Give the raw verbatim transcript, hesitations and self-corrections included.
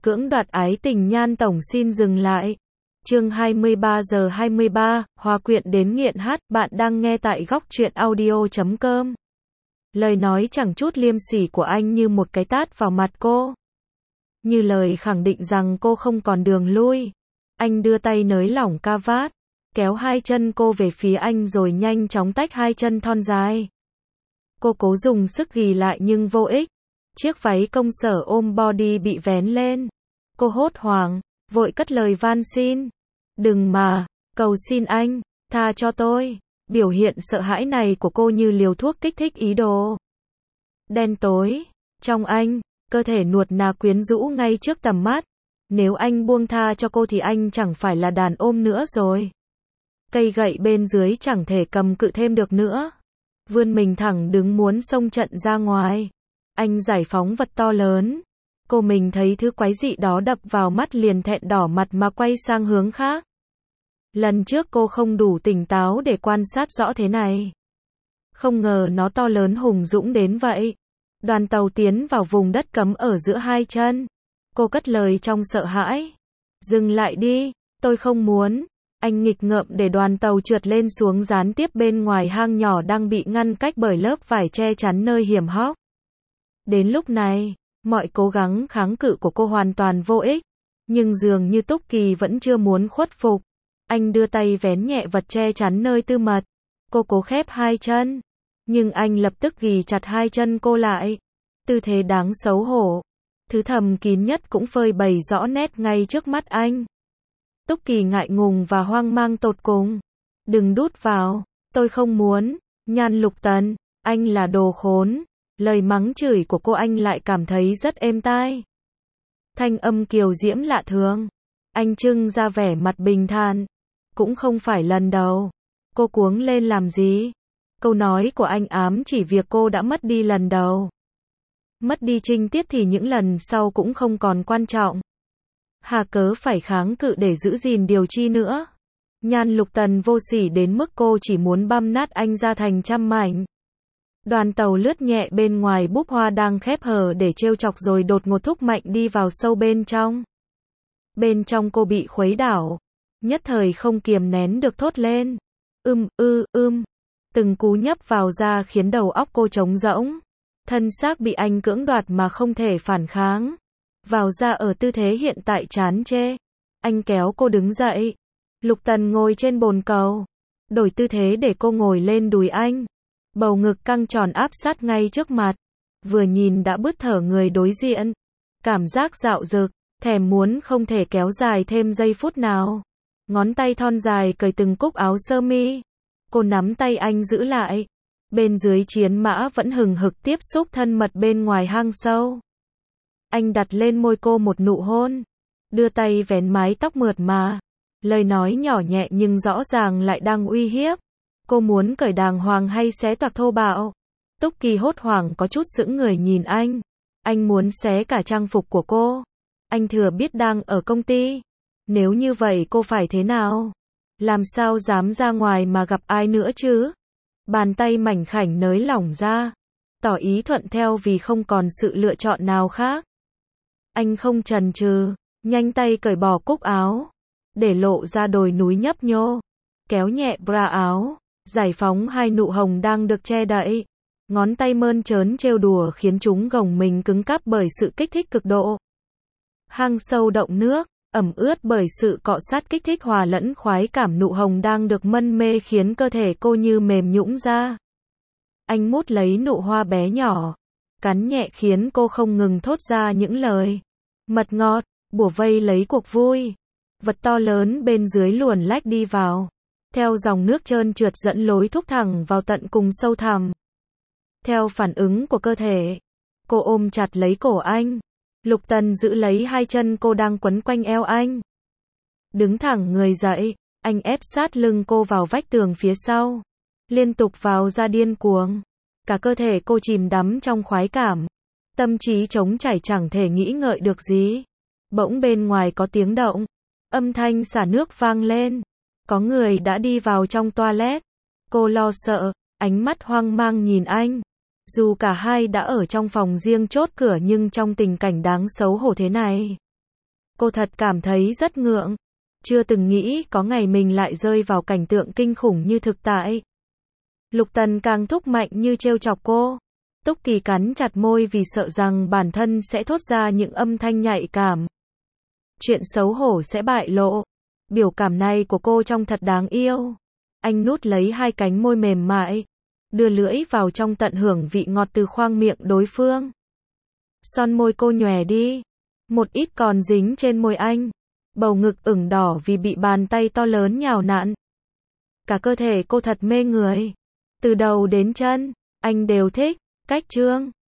Cưỡng đoạt ái tình Nhan Tổng xin dừng lại. Chương hai mươi ba giờ hai mươi ba, Hòa quyện đến nghiện hát, bạn đang nghe tại góc truyện audio chấm com. Lời nói chẳng chút liêm sỉ của anh như một cái tát vào mặt cô. Như lời khẳng định rằng cô không còn đường lui. Anh đưa tay nới lỏng ca vát, kéo hai chân cô về phía anh rồi nhanh chóng tách hai chân thon dài. Cô cố dùng sức ghì lại nhưng vô ích. Chiếc váy công sở ôm body bị vén lên. Cô hốt hoảng, vội cất lời van xin. Đừng mà, cầu xin anh, tha cho tôi. Biểu hiện sợ hãi này của cô như liều thuốc kích thích ý đồ. Đen tối, trong anh, cơ thể nuột nà quyến rũ ngay trước tầm mắt. Nếu anh buông tha cho cô thì anh chẳng phải là đàn ôm nữa rồi. Cây gậy bên dưới chẳng thể cầm cự thêm được nữa. Vươn mình thẳng đứng muốn xông trận ra ngoài. Anh giải phóng vật to lớn. Cô mình thấy thứ quái dị đó đập vào mắt liền thẹn đỏ mặt mà quay sang hướng khác. Lần trước cô không đủ tỉnh táo để quan sát rõ thế này. Không ngờ nó to lớn hùng dũng đến vậy. Đoàn tàu tiến vào vùng đất cấm ở giữa hai chân. Cô cất lời trong sợ hãi. Dừng lại đi, tôi không muốn. Anh nghịch ngợm để đoàn tàu trượt lên xuống gián tiếp bên ngoài hang nhỏ đang bị ngăn cách bởi lớp vải che chắn nơi hiểm hóc. Đến lúc này, mọi cố gắng kháng cự của cô hoàn toàn vô ích. Nhưng dường như Túc Kỳ vẫn chưa muốn khuất phục. Anh đưa tay vén nhẹ vật che chắn nơi tư mật. Cô cố khép hai chân. Nhưng anh lập tức ghì chặt hai chân cô lại. Tư thế đáng xấu hổ. Thứ thầm kín nhất cũng phơi bày rõ nét ngay trước mắt anh. Túc Kỳ ngại ngùng và hoang mang tột cùng. Đừng đút vào, tôi không muốn. Nhan Lục Tần, anh là đồ khốn. Lời mắng chửi của cô anh lại cảm thấy rất êm tai. Thanh âm kiều diễm lạ thường. Anh trưng ra vẻ mặt bình thản. Cũng không phải lần đầu. Cô cuống lên làm gì? Câu nói của anh ám chỉ việc cô đã mất đi lần đầu. Mất đi trinh tiết thì những lần sau cũng không còn quan trọng. Hà cớ phải kháng cự để giữ gìn điều chi nữa. Nhan Lục Tần vô sỉ đến mức cô chỉ muốn băm nát anh ra thành trăm mảnh. Đoàn tàu lướt nhẹ bên ngoài búp hoa đang khép hờ để trêu chọc rồi đột ngột thúc mạnh đi vào sâu bên trong. Bên trong cô bị khuấy đảo. Nhất thời không kiềm nén được thốt lên. Ưm, ư, ưm. Từng cú nhấp vào da khiến đầu óc cô trống rỗng. Thân xác bị anh cưỡng đoạt mà không thể phản kháng. Vào ra ở tư thế hiện tại chán chê. Anh kéo cô đứng dậy. Lục Tần ngồi trên bồn cầu. Đổi tư thế để cô ngồi lên đùi anh. Bầu ngực căng tròn áp sát ngay trước mặt. Vừa nhìn đã bứt thở người đối diện. Cảm giác dạo dực, thèm muốn không thể kéo dài thêm giây phút nào. Ngón tay thon dài cởi từng cúc áo sơ mi. Cô nắm tay anh giữ lại. Bên dưới chiến mã vẫn hừng hực tiếp xúc thân mật bên ngoài hang sâu. Anh đặt lên môi cô một nụ hôn. Đưa tay vén mái tóc mượt mà. Lời nói nhỏ nhẹ nhưng rõ ràng lại đang uy hiếp. Cô muốn cởi đàng hoàng hay xé toạc thô bạo? Túc Kỳ hốt hoảng có chút sững người nhìn anh. Anh muốn xé cả trang phục của cô. Anh thừa biết đang ở công ty. Nếu như vậy cô phải thế nào? Làm sao dám ra ngoài mà gặp ai nữa chứ? Bàn tay mảnh khảnh nới lỏng ra. Tỏ ý thuận theo vì không còn sự lựa chọn nào khác. Anh không chần chừ, nhanh tay cởi bỏ cúc áo. Để lộ ra đồi núi nhấp nhô. Kéo nhẹ bra áo. Giải phóng hai nụ hồng đang được che đậy. Ngón tay mơn trớn trêu đùa khiến chúng gồng mình cứng cáp bởi sự kích thích cực độ. Hang sâu động nước, ẩm ướt bởi sự cọ sát kích thích hòa lẫn khoái cảm nụ hồng đang được mân mê khiến cơ thể cô như mềm nhũn ra. Anh mút lấy nụ hoa bé nhỏ, cắn nhẹ khiến cô không ngừng thốt ra những lời mật ngọt, bủa vây lấy cuộc vui. Vật to lớn bên dưới luồn lách đi vào. Theo dòng nước trơn trượt dẫn lối thúc thẳng vào tận cùng sâu thẳm. Theo phản ứng của cơ thể, cô ôm chặt lấy cổ anh. Lục Tần giữ lấy hai chân cô đang quấn quanh eo anh. Đứng thẳng người dậy, anh ép sát lưng cô vào vách tường phía sau. Liên tục vào ra điên cuồng. Cả cơ thể cô chìm đắm trong khoái cảm. Tâm trí trống trải chẳng thể nghĩ ngợi được gì. Bỗng bên ngoài có tiếng động. Âm thanh xả nước vang lên. Có người đã đi vào trong toilet. Cô lo sợ, ánh mắt hoang mang nhìn anh. Dù cả hai đã ở trong phòng riêng chốt cửa nhưng trong tình cảnh đáng xấu hổ thế này, Cô thật cảm thấy rất ngượng. Chưa từng nghĩ có ngày mình lại rơi vào cảnh tượng kinh khủng như thực tại. Lục Tần càng thúc mạnh như trêu chọc cô. Túc Kỳ cắn chặt môi vì sợ rằng bản thân sẽ thốt ra những âm thanh nhạy cảm. Chuyện xấu hổ sẽ bại lộ. Biểu cảm này của cô trông thật đáng yêu. Anh nút lấy hai cánh môi mềm mại, đưa lưỡi vào trong tận hưởng vị ngọt từ khoang miệng đối phương. Son môi cô nhòe đi, một ít còn dính trên môi anh. Bầu ngực ửng đỏ vì bị bàn tay to lớn nhào nặn. Cả cơ thể cô thật mê người. Từ đầu đến chân, anh đều thích. Cách chương